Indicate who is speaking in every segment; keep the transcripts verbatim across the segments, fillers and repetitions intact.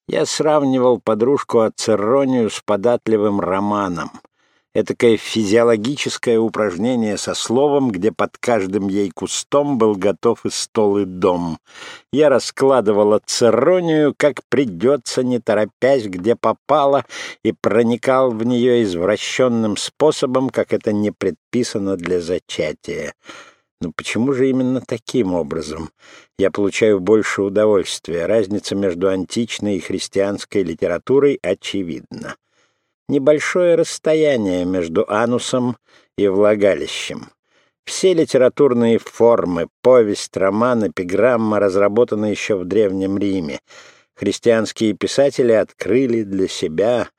Speaker 1: Я сравнивал подружку Ацерронию с податливым романом. Этакое физиологическое упражнение со словом, где под каждым ей кустом был готов и стол, и дом. Я раскладывал Ацерронию, как придется, не торопясь, где попало, и проникал в нее извращенным способом, как это не предписано для зачатия. Но почему же именно таким образом? Я получаю больше удовольствия. Разница между античной и христианской литературой очевидна. Небольшое расстояние между анусом и влагалищем. Все литературные формы, повесть, роман, эпиграмма разработаны еще в Древнем Риме. Христианские писатели открыли для себя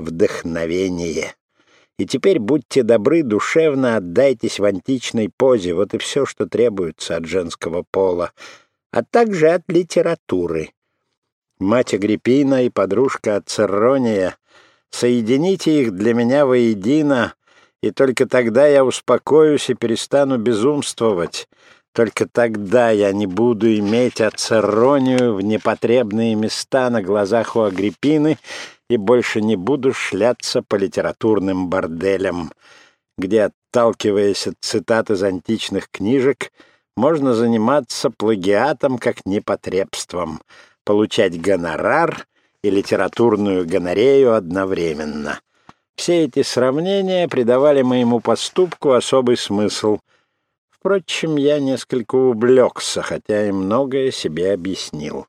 Speaker 1: вдохновение. И теперь, будьте добры, душевно отдайтесь в античной позе. Вот и все, что требуется от женского пола, а также от литературы. Мать Агриппина и подружка Ацеррония, соедините их для меня воедино, и только тогда я успокоюсь и перестану безумствовать. Только тогда я не буду иметь Ацерронию в непотребные места на глазах у Агриппины и больше не буду шляться по литературным борделям, где, отталкиваясь от цитат из античных книжек, можно заниматься плагиатом как непотребством, получать гонорар и литературную гонорею одновременно. Все эти сравнения придавали моему поступку особый смысл. Впрочем, я несколько увлекся, хотя и многое себе объяснил.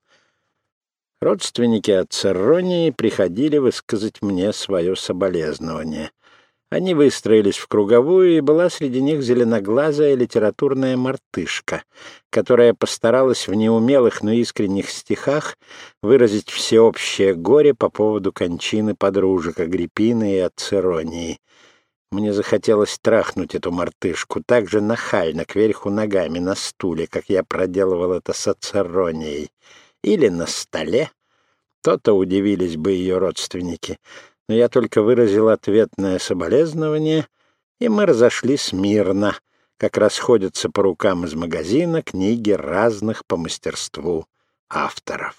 Speaker 1: Родственники Ацерронии приходили высказать мне свое соболезнование. Они выстроились в круговую, и была среди них зеленоглазая литературная мартышка, которая постаралась в неумелых, но искренних стихах выразить всеобщее горе по поводу кончины подружек Агриппины и Ацерронии. Мне захотелось трахнуть эту мартышку так же нахально, кверху ногами, на стуле, как я проделывал это с Ацерронией. Или на столе. То-то удивились бы ее родственники. Но я только выразил ответное соболезнование, и мы разошлись мирно, как расходятся по рукам из магазина книги разных по мастерству авторов.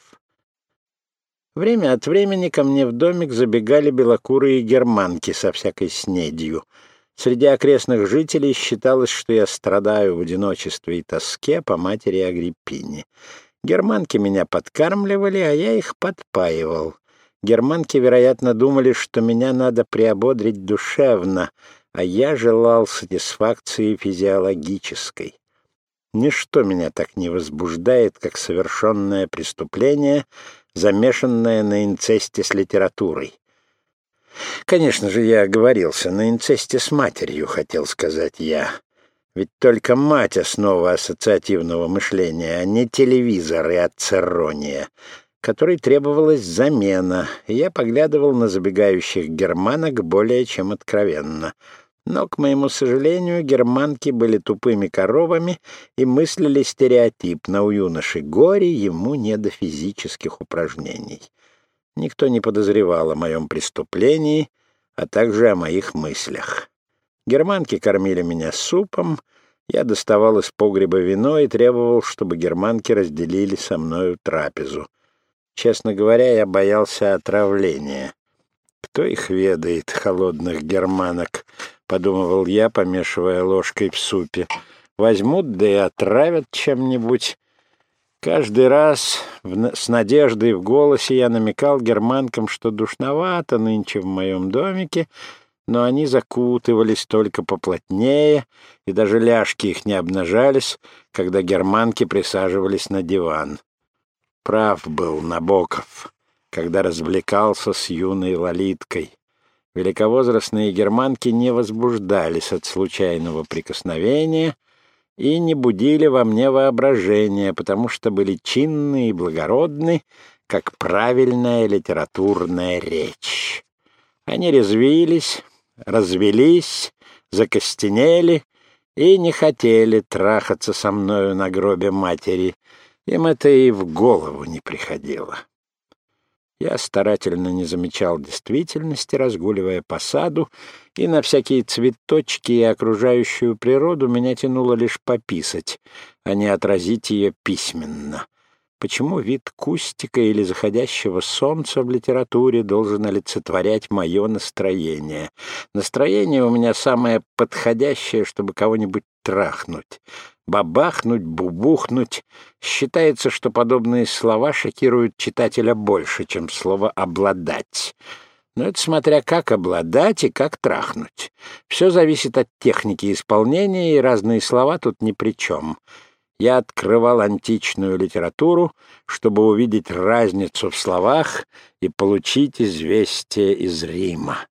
Speaker 1: Время от времени ко мне в домик забегали белокурые германки со всякой снедью. Среди окрестных жителей считалось, что я страдаю в одиночестве и тоске по матери Агриппине. Германки меня подкармливали, а я их подпаивал. Германки, вероятно, думали, что меня надо приободрить душевно, а я желал сатисфакции физиологической. Ничто меня так не возбуждает, как совершенное преступление, замешанное на инцесте с литературой. Конечно же, я оговорился, на инцесте с матерью, хотел сказать я. Ведь только мать — основа ассоциативного мышления, а не телевизор и Ацеррония, которой требовалась замена, и я поглядывал на забегающих германок более чем откровенно. Но, к моему сожалению, германки были тупыми коровами и мыслили стереотипно: у юноши горе, ему не до физических упражнений. Никто не подозревал о моем преступлении, а также о моих мыслях. Германки кормили меня супом, я доставал из погреба вино и требовал, чтобы германки разделили со мною трапезу. Честно говоря, я боялся отравления. Кто их ведает, холодных германок, — подумывал я, помешивая ложкой в супе. Возьмут, да и отравят чем-нибудь. Каждый раз в... с надеждой в голосе я намекал германкам, что душновато нынче в моем домике, но они закутывались только поплотнее, и даже ляжки их не обнажались, когда германки присаживались на диван. Прав был Набоков, когда развлекался с юной лолиткой. Великовозрастные германки не возбуждались от случайного прикосновения и не будили во мне воображения, потому что были чинны и благородны, как правильная литературная речь. Они резвились, развелись, закостенели и не хотели трахаться со мною на гробе матери. Им это и в голову не приходило. Я старательно не замечал действительности, разгуливая по саду, и на всякие цветочки и окружающую природу меня тянуло лишь пописать, а не отразить ее письменно. Почему вид кустика или заходящего солнца в литературе должен олицетворять мое настроение? Настроение у меня самое подходящее, чтобы кого-нибудь трахнуть. Бабахнуть, бубухнуть. Считается, что подобные слова шокируют читателя больше, чем слово «обладать». Но это смотря как обладать и как трахнуть. Все зависит от техники исполнения, и разные слова тут ни при чем. Я открывал античную литературу, чтобы увидеть разницу в словах и получить известие из Рима.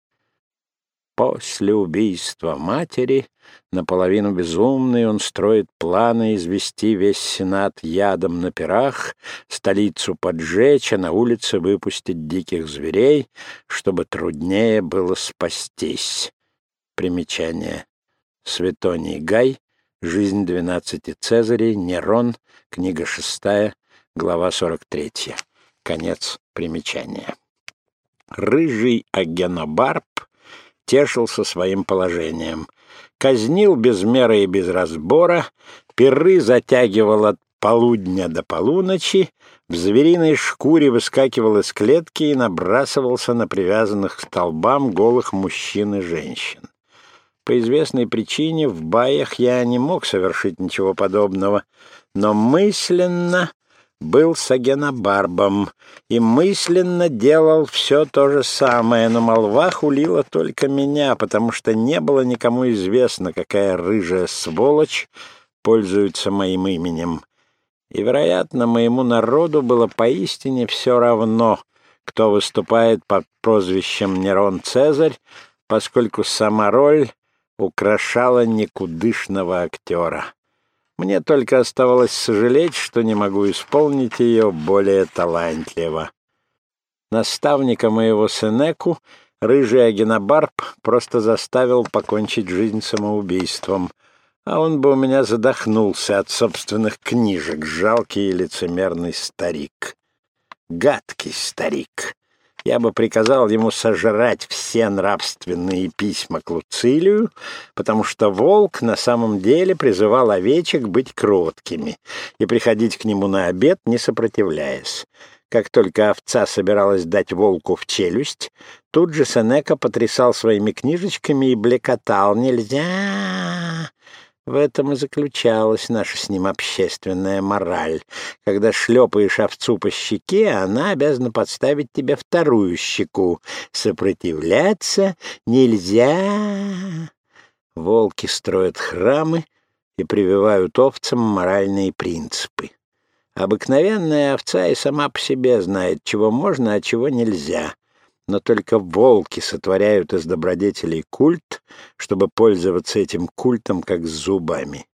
Speaker 1: После убийства матери, наполовину безумный, он строит планы извести весь сенат ядом на пирах, столицу поджечь, а на улице выпустить диких зверей, чтобы труднее было спастись. Примечание. Светоний Гай. Жизнь двенадцати Цезарей. Нерон. Книга шестая. Глава сорок третья. Конец примечания. Рыжий Агенобарб тешился своим положением. Казнил без меры и без разбора, пиры затягивал от полудня до полуночи, в звериной шкуре выскакивал из клетки и набрасывался на привязанных к столбам голых мужчин и женщин. По известной причине в баях я не мог совершить ничего подобного, но мысленно был с Агенобарбом и мысленно делал все то же самое, но молва хулила только меня, потому что не было никому известно, какая рыжая сволочь пользуется моим именем. И, вероятно, моему народу было поистине все равно, кто выступает под прозвищем Нерон Цезарь, поскольку сама роль украшала никудышного актера. Мне только оставалось сожалеть, что не могу исполнить ее более талантливо. Наставника моего Сенеку рыжий Агенобарб просто заставил покончить жизнь самоубийством, а он бы у меня задохнулся от собственных книжек, жалкий и лицемерный старик. Гадкий старик. Я бы приказал ему сожрать все нравственные письма к Луцилию, потому что волк на самом деле призывал овечек быть кроткими и приходить к нему на обед, не сопротивляясь. Как только овца собиралась дать волку в челюсть, тут же Сенека потрясал своими книжечками и блекотал: «Нельзя!» В этом и заключалась наша с ним общественная мораль. Когда шлепаешь овцу по щеке, она обязана подставить тебе вторую щеку. Сопротивляться нельзя. Волки строят храмы и прививают овцам моральные принципы. Обыкновенная овца и сама по себе знает, чего можно, а чего нельзя. Но только волки сотворяют из добродетелей культ, чтобы пользоваться этим культом как зубами.